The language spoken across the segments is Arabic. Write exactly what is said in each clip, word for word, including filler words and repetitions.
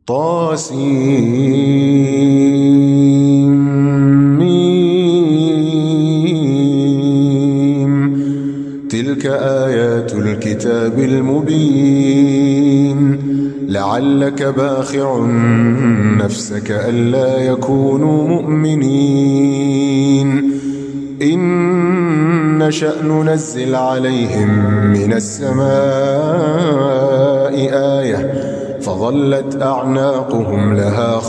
طاسيم. تلك آيات الكتاب المبين. لعلك باخع نفسك ألا يكونوا مؤمنين. إن نشأ ننزل عليهم من السماء آية فظلت أعناقهم لها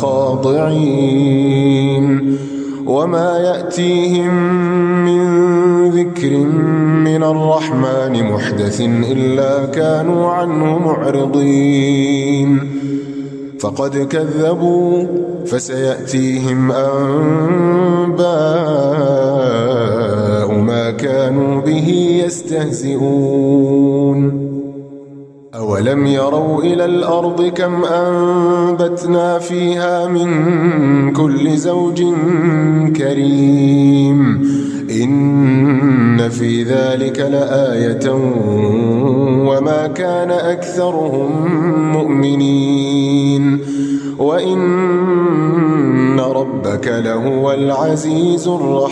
خاضعين. وما يأتيهم من ذكر من الرحمن محدث إلا كانوا عنه معرضين. فقد كذبوا فسيأتيهم أنباء ما كانوا به يستهزئون. أولم يروا إلى الأرض كم أنبتنا فيها من كل زوج كريم. إن في ذلك لآية وما كان أكثرهم مؤمنين. وإن ربك لهو العزيز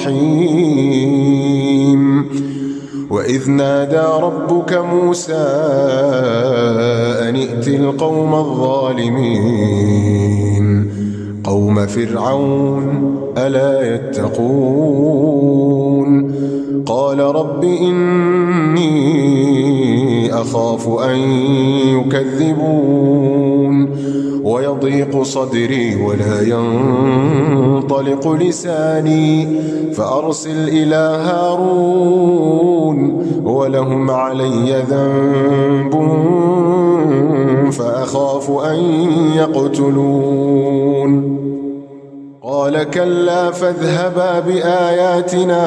الرحيم. وإذ نادى ربك موسى أن ائت القوم الظالمين قوم فرعون ألا يتقون. قال رب إني أخاف أن يكذبون ويضيق صدري ولا ينطلق لساني فأرسل إلى هارون ولهم علي ذنب فأخاف أن يقتلون. قال كلا فاذهبا بآياتنا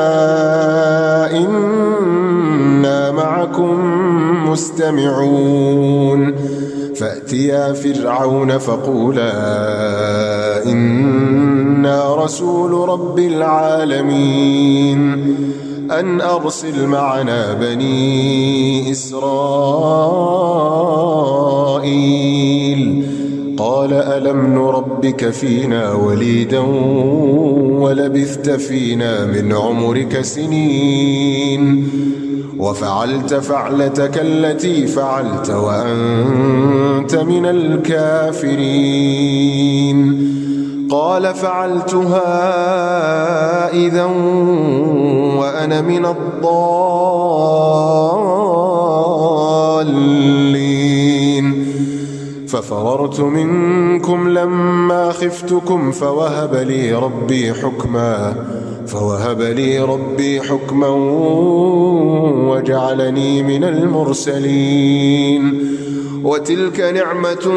إنا معكم مستمعون. فأتيا فرعون فقولا إنا رسول رب العالمين أن أرسل معنا بني إسرائيل. قال ألم نربك فينا وليدا ولبثت فينا من عمرك سنين وفعلت فعلتك التي فعلت وأنت من الكافرين. قال فعلتها إذا وأنا من الضالين. ففررت منكم لما خفتكم فوهب لي ربي حكما فوهب لي ربي حكما وجعلني من المرسلين. وتلك نعمة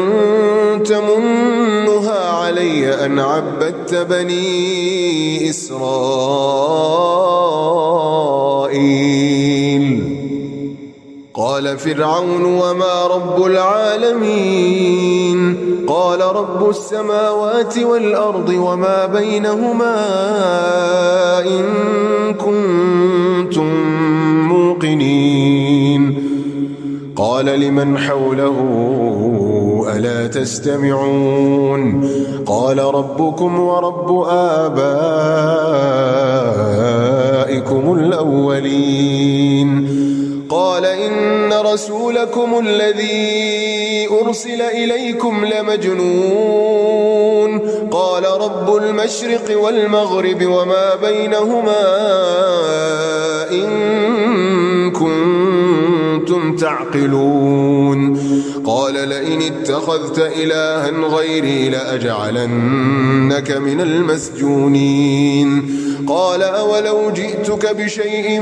تمنها علي أن عبدت بني إسرائيل. قال فرعون وما رب العالمين؟ قال رب السماوات والأرض وما بينهما إن كنتم موقنين. قال لمن حوله ألا تستمعون؟ قال ربكم ورب آبائكم الأولين. قال إن رسولكم الذي أرسل إليكم لمجنون. قال رب المشرق والمغرب وما بينهما إن كنتم تعقلون. قال لئن اتخذت إلها غيري لأجعلنك من المسجونين. قال أولو جئتك بشيء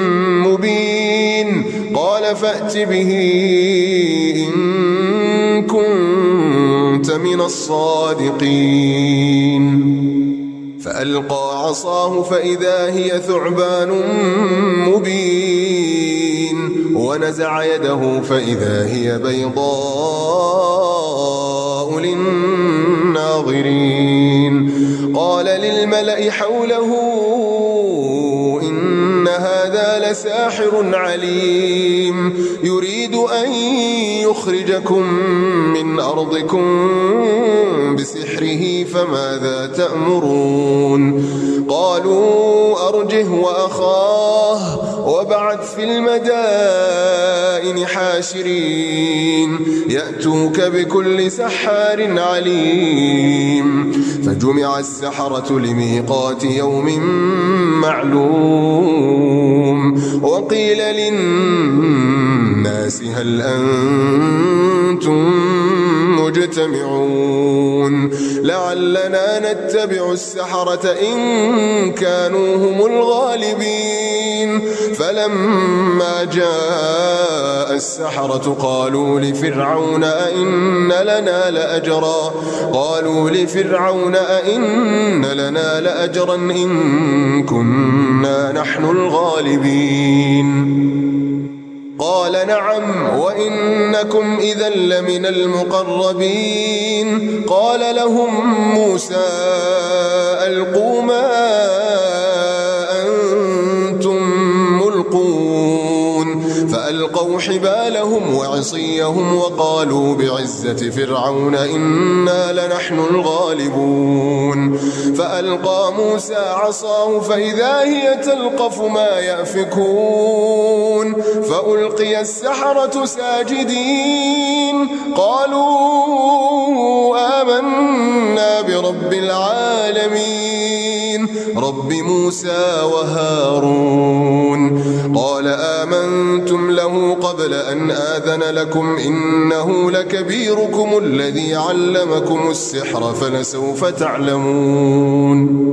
مبين؟ قال فأت به إن كنت من الصادقين. فألقى عصاه فإذا هي ثعبان مبين ونزع يده فإذا هي بيضاء للناظرين. قال للملأ حوله إن هذا لساحر عليم يريد أن يخرجكم من أرضكم بسحره فماذا تأمرون قالوا أرجه وأخاه وابعث في المدائن حاشرين يأتوك بكل سحار عليم فجمع السحرة لميقات يوم معلوم وقيل للناس هل أنتم مجتمعون لعلنا نتبع السحرة إن كانوا هم الغالبين فلما جاء السحرة قالوا لفرعون أئن لنا لأجرا قالوا لفرعون أئن لنا لأجرا إن كنا نحن الغالبين قال نعم وإنكم إذا لمن المقربين قال لهم موسى ألقوا ما أنتم ملقون فألقوا حبالهم وعصيهم وقالوا بعزة فرعون إنا لنحن الغالبون فألقى موسى عصاه فإذا هي تلقف ما يأفكون فألقي السحرة ساجدين قالوا آمنا برب العالمين رب موسى وهارون قال آمنتم له قبل أن آذن لكم إنه لكبيركم الذي علمكم السحر فلسوف تعلمون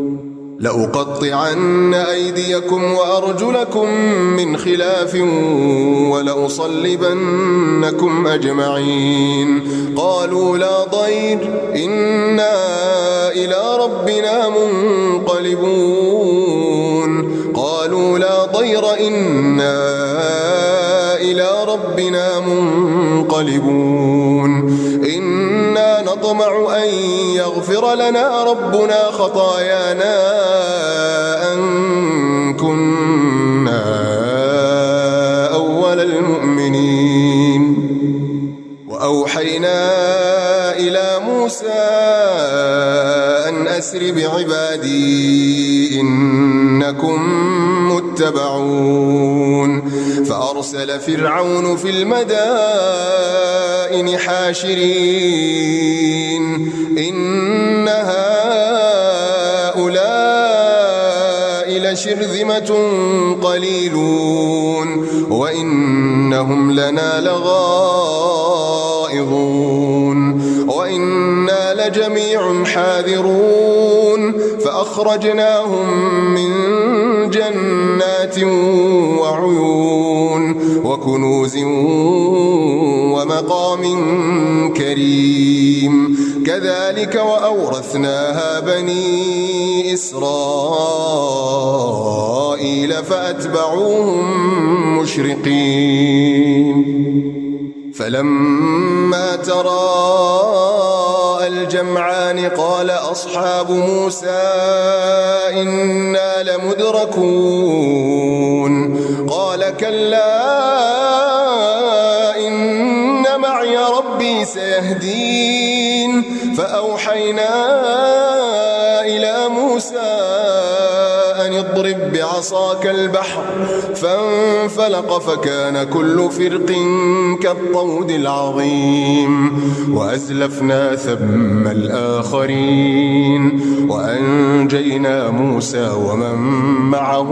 لأقطعن أيديكم وأرجلكم من خلاف ولأصلبنكم أجمعين قالوا لا ضير إنا إلى ربنا منقلبون قالوا لا ضير إنا إلى ربنا منقلبون إنا نطمع أن يغفر لنا ربنا خطايانا أن كنا أول المؤمنين وأوحينا إلى موسى أن أسر بعبادي إنكم متبعون فأرسل فرعون في المدائن حاشرين إن هؤلاء لشرذمة قليلون وإنهم لنا لغائظون وإنا لجميع حاذرون فأخرجناهم من جنات وعيون وكنوز ومقام كريم كذلك وأورثناها بني إسرائيل فأتبعوهم مشرقين فلما تراءى الجمعان قال أصحاب موسى إنا لمدركون قال كلا إن معي ربي سيهدين فأوحينا إلى موسى أن اضرب بعصاك البحر فانفلق فكان كل فرق كالطود العظيم وأزلفنا ثم الآخرين وأنجينا موسى ومن معه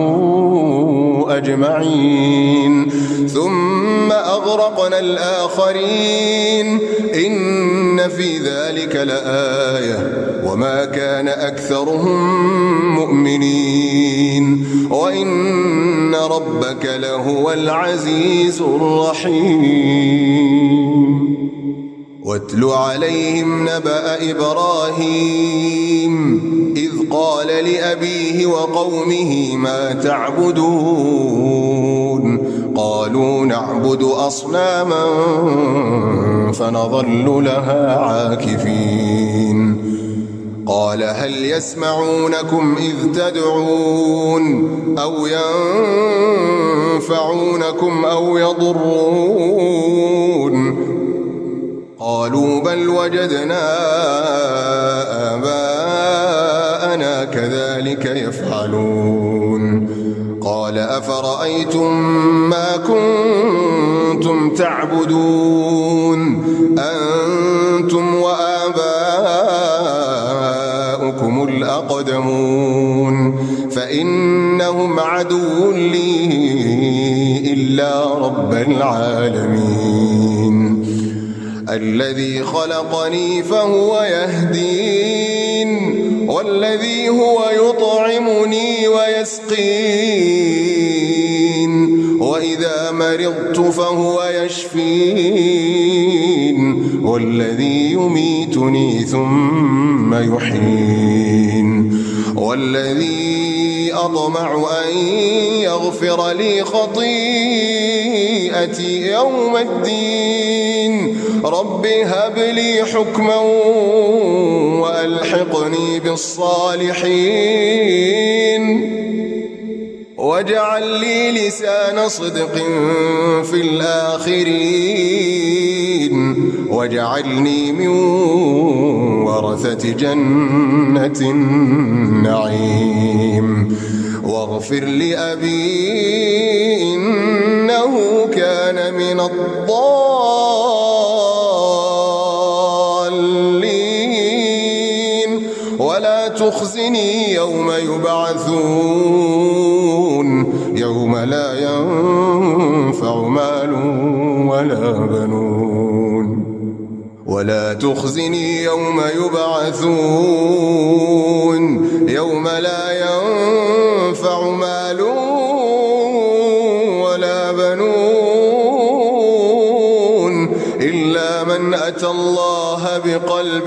أجمعين ثم أغرقنا الآخرين إن في ذلك لآية وما كان أكثرهم مؤمنين وإن ربك لهو العزيز الرحيم واتل عليهم نبأ إبراهيم إذ قال لأبيه وقومه ما تعبدون قالوا نعبد أصناما فنظل لها عاكفين قال هل يسمعونكم إذ تدعون أو ينفعونكم أو يضرون قالوا بل وجدنا آباءنا كذلك يفعلون قال أفرأيتم ما كنتم تعبدون أنتم وآباؤكم الأقدمون فإنهم عدو لي إلا رب العالمين الذي خلقني فهو يهدين والذي هو يطعمني ويسقين وإذا مرضت فهو يشفين والذي يميتني ثم يحيين والذي أطمع أن يغفر لي خطيئتي يوم الدين رب هب لي حكما وألحقني بالصالحين واجعل لي لسان صدق في الآخرين واجعلني من ورثة جنة النعيم واغفر لأبي إنه كان من الضالين ولا تخزني يوم يبعثون يوم لا ينفع مال ولا بنون ولا تخزني يوم يبعثون يوم لا ينفع مال ولا بنون إلا من أتى الله بقلب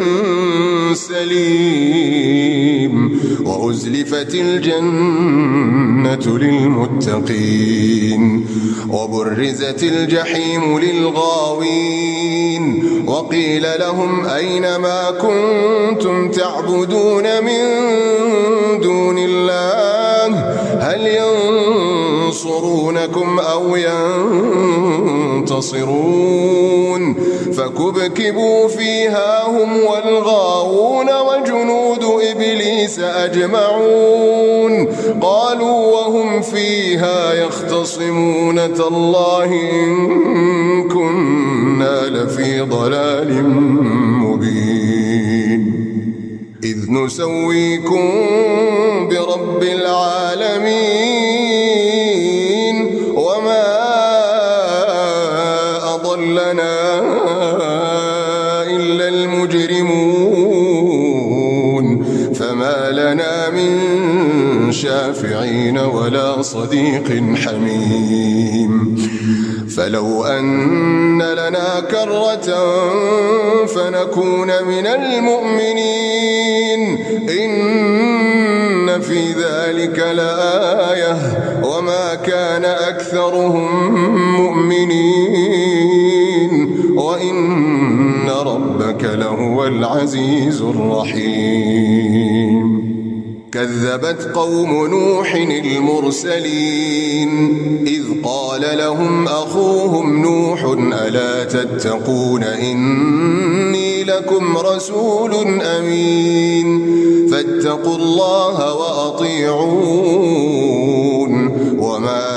سليم وأزلفت الجنة للمتقين وبرزت الجحيم للغاوين وقيل لهم أين ما كنتم تعبدون من دون الله هل ينصرونكم أو ينتصرون فكبكبوا فيها هم والغاوون وجنود إبليس أجمعون قالوا وهم فيها يختصمون تالله إن كنا لفي ضلال مبين إذ نسويكم برب العالمين وما أضلنا إلا المجرمون فما لنا من شافعين ولا صديق حميم فلو أن لنا كرة فنكون من المؤمنين إن في ذلك لآية وما كان أكثرهم مؤمنين وإن ربك لهو العزيز الرحيم كذبت قوم نوح المرسلين إذ قال لهم أخوهم نوح ألا تتقون إني لكم رسول أمين فاتقوا الله وأطيعون وما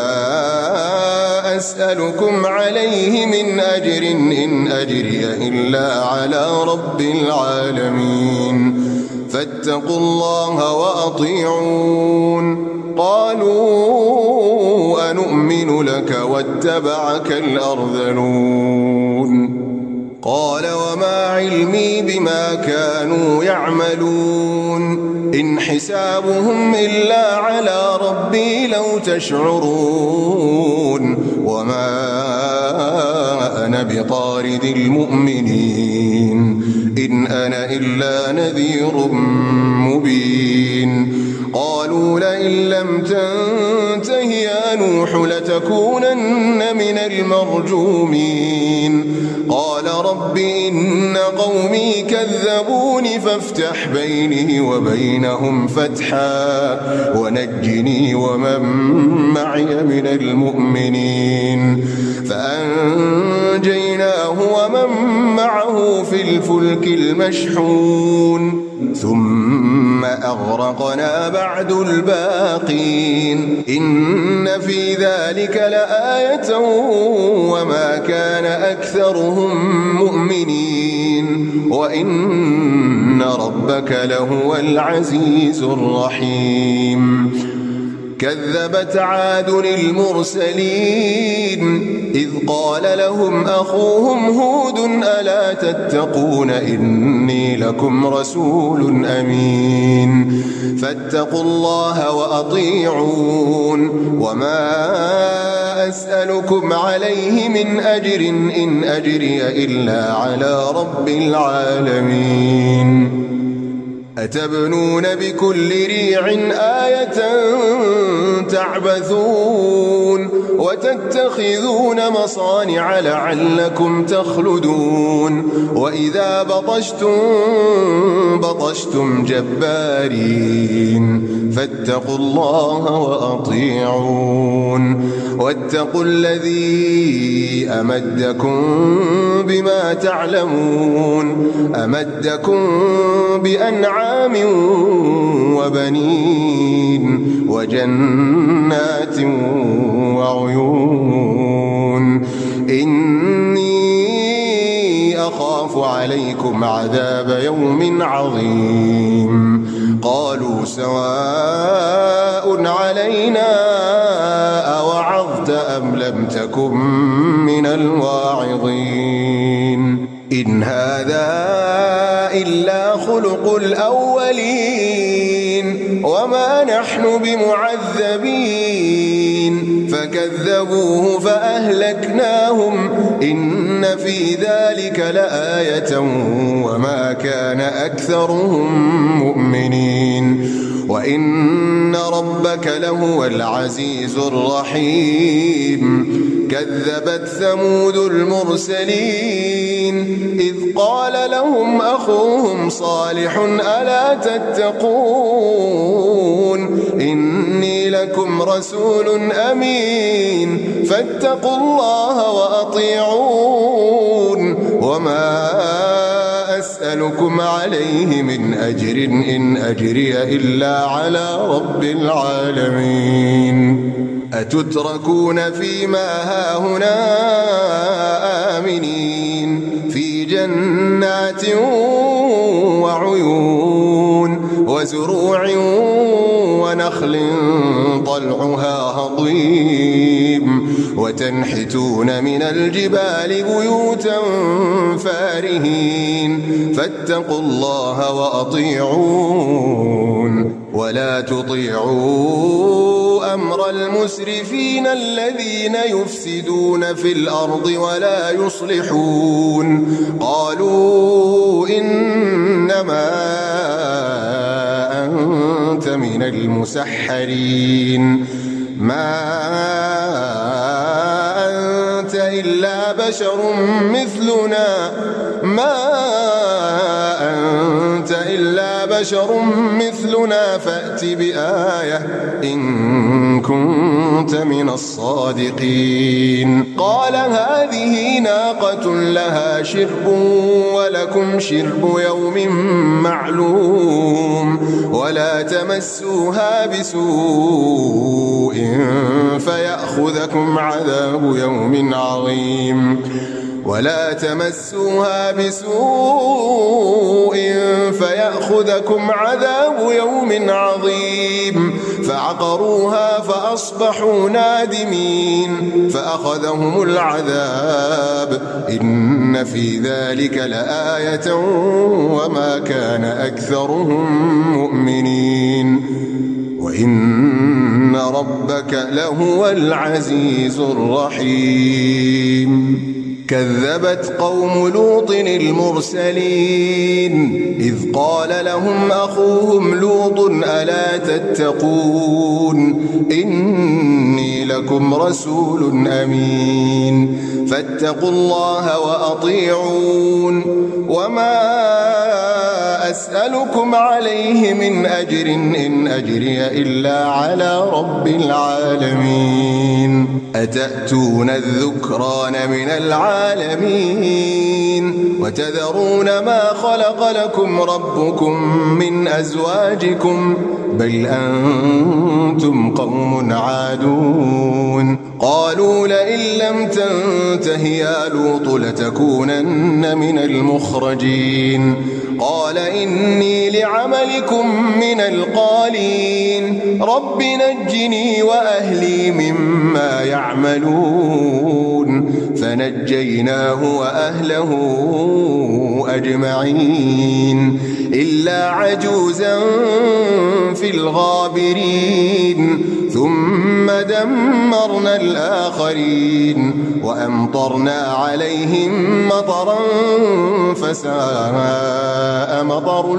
أسألكم عليه من أجر إن أجري إلا على رب العالمين فاتقوا الله وأطيعون قالوا أنؤمن لك واتبعك الأرذلون قال وما علمي بما كانوا يعملون إن حسابهم إلا على ربي لو تشعرون وما أنا بطارد المؤمنين إن أنا إلا نذير مبين قالوا قالوا لئن لم تنته يا نوح لتكونن من المرجومين قال رب إن قومي كذبون فافتح بيني وبينهم فتحا ونجني ومن معي من المؤمنين فأنجيناه ومن معه في الفلك المشحون ثم أغرقنا بعد الباقين إن في ذلك لآية وما كان أكثرهم مؤمنين وإن ربك لهو العزيز الرحيم كذبت عاد المرسلين إذ قال لهم أخوهم هود ألا تتقون إني لكم رسول أمين فاتقوا الله وأطيعون وما أسألكم عليه من أجر إن أجري إلا على رب العالمين أتبنون بكل ريع آية تعبثون وتتخذون مصانع لعلكم تخلدون وإذا بطشتم بطشتم جبارين فاتقوا الله وأطيعون واتقوا الذي أمدكم بما تعلمون أمدكم بأنعام وبنين وجنات وعيون إني أخاف عليكم عذاب يوم عظيم قالوا سواء علينا أوعظت أم لم تكن من الواعظين إن هذا إلا خلق الأولين وما نحن بمعذبين فكذبوه فأهلكناهم إن في ذلك لآية وما كان أكثرهم مؤمنين وإن ربك لهو العزيز الرحيم كذبت ثمود المرسلين إذ قال لهم أخوهم صالح ألا تتقون إني لكم رسول أمين فاتقوا الله وأطيعون وما أسألكم عليه من أجر إن أجري إلا على رب العالمين أتتركون فيما هاهنا آمنين في جنات وعيون وزروع ونخل طلعها هضيم وتنحتون من الجبال بيوتا فارهين فاتقوا الله وأطيعون ولا تطيعوا أمر المسرفين الذين يفسدون في الأرض ولا يصلحون قالوا إنما أنت من المسحرين ما أنت إلا بشر مثلنا ما أنت إلا بشر مثلنا فأت بآية إن كنت من الصادقين قال هذه ناقة لها شرب ولكم شرب يوم معلوم ولا تمسوها بسوء فيأخذكم عذاب يوم عظيم ولا تمسوها بسوء فيأخذكم عذاب يوم عظيم فعقروها فأصبحوا نادمين فأخذهم العذاب إن في ذلك لآية وما كان أكثرهم مؤمنين وإن ربك لهو العزيز الرحيم كذبت قوم لوط المرسلين إذ قال لهم أخوهم لوط ألا تتقون إني لكم رسول أمين فاتقوا الله وأطيعون وما أسألكم عليه من أجر إن أجري إلا على رب العالمين أتأتون الذكران من العالمين وتذرون ما خلق لكم ربكم من أزواجكم بل أنتم قوم عادون قالوا لئن لم تنته يا لوط لتكونن من المخرجين قال إني لعملكم من القالين رب نجني وأهلي مما يعملون فنجيناه وأهله أجمعين إلا عجوزا في الغابرين ثم دمرنا الآخرين وأمطرنا عليهم مطرا فساء مطر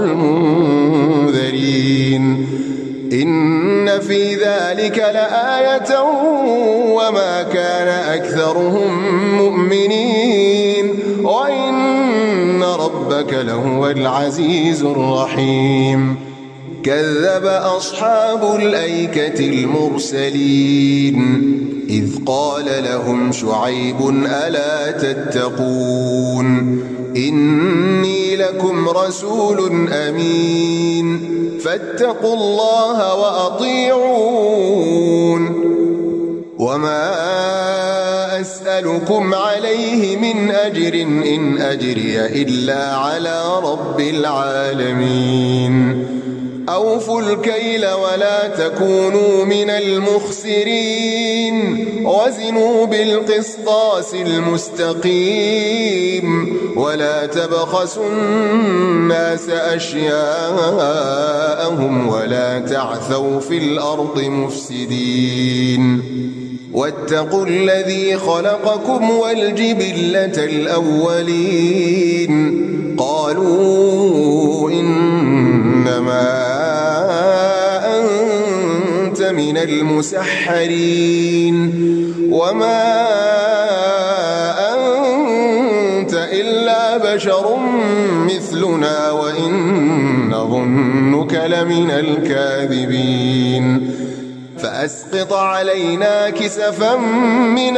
المنذرين إن في ذلك لآية وما كان أكثرهم مؤمنين وإن ربك لهو العزيز الرحيم كذب أصحاب الأيكة المرسلين إذ قال لهم شعيب ألا تتقون إني لكم رسول أمين فاتقوا الله وأطيعون وما أسألكم عليه من أجر إن أجري إلا على رب العالمين أوفوا الكيل ولا تكونوا من المخسرين وزنوا بالقسطاس المستقيم ولا تبخسوا الناس أشياءهم ولا تعثوا في الأرض مفسدين واتقوا الذي خلقكم والجبلة الأولين قالوا إنما أنت من المسحرين وما أنت إلا بشر مثلنا وإن نظنك لمن الكاذبين فأسقط علينا كسفا من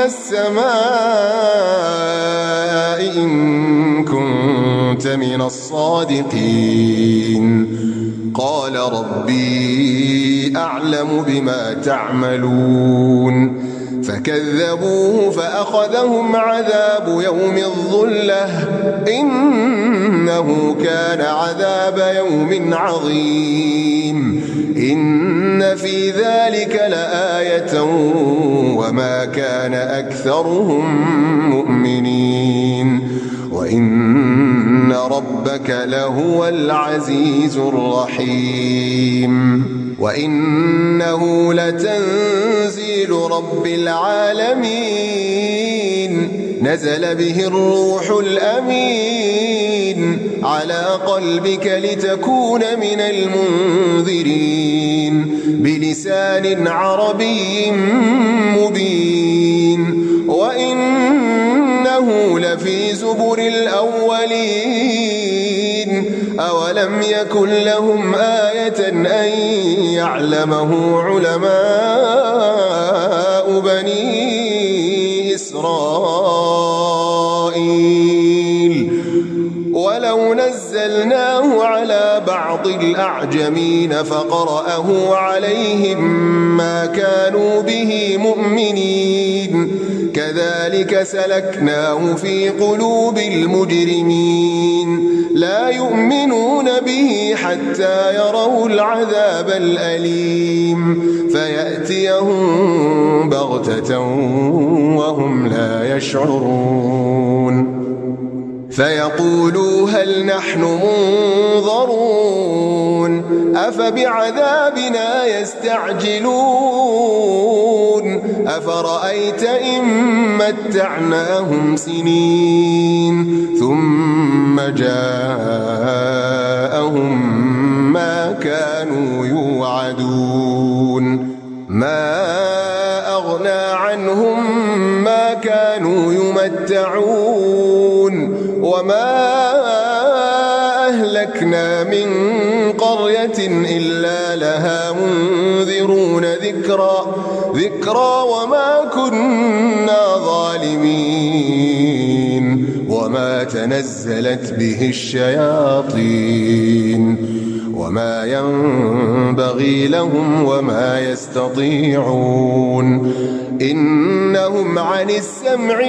السماء إن كنت من الصادقين قال ربي أعلم بما تعملون فكذبوه فأخذهم عذاب يوم الظلة إنه كان عذاب يوم عظيم إن في ذلك لآية وما كان أكثرهم مؤمنين وإن ربك لهو العزيز الرحيم وإنه لتنزيل رب العالمين نزل به الروح الأمين على قلبك لتكون من المنذرين بلسان عربي مبين وإنه لفي زبر الأولين أولم يكن لهم آية أن يعلمه علماء بني إسرائيل ولو نزلناه على بعض الأعجمين فقرأه عليهم ما كانوا به مؤمنين كذلك سلكناه في قلوب المجرمين لا يؤمنون به حتى يروا العذاب الأليم فيأتيهم بغتة وهم لا يشعرون فيقولوا هل نحن منظرون أفبعذابنا يستعجلون أفرأيت إن متعناهم سنين ثم جاءهم ما كانوا يوعدون ما أغنى عنهم ما كانوا يمتعون وما أهلكنا من قرية إلا لها منذرون ذكرى ذكرى وما كنا ظالمين وما تنزلت به الشياطين وما ينبغي لهم وما يستطيعون إنهم عن السمع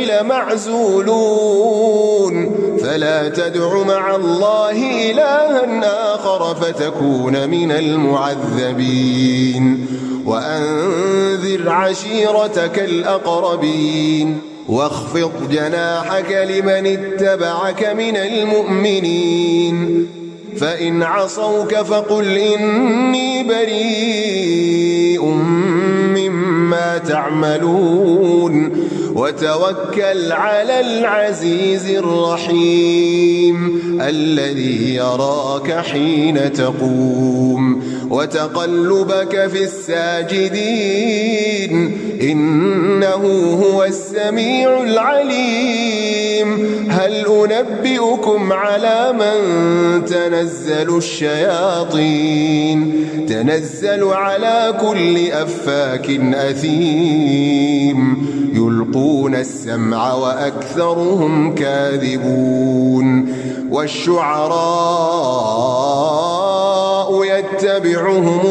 لمعزولون فلا تدع مع الله إلها آخر فتكون من المعذبين وأنذر عشيرتك الأقربين واخفض جناحك لمن اتبعك من المؤمنين فإن عصوك فقل إني بريء مما تعملون وتوكل على العزيز الرحيم الذي يراك حين تقوم وتقلبك في الساجدين إنه هو السميع العليم هل أنبئكم على من تنزل الشياطين تنزل على كل أفاك أثيم يلقون السمع وأكثرهم كاذبون والشعراء يتبعهم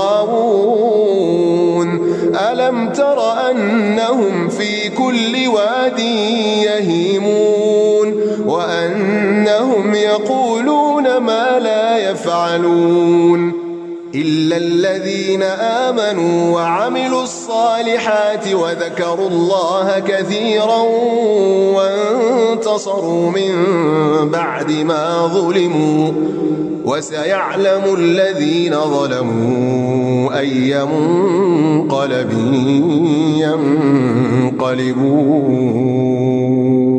الغاوون ألم تر أنهم في كل واد يهيمون وأنهم يقولون ما لا يفعلون إلا الذين آمنوا وعملوا الصالحات وذكروا الله كثيرا وانتصروا من بعد ما ظلموا وسيعلم الذين ظلموا أي منقلب ينقلبون.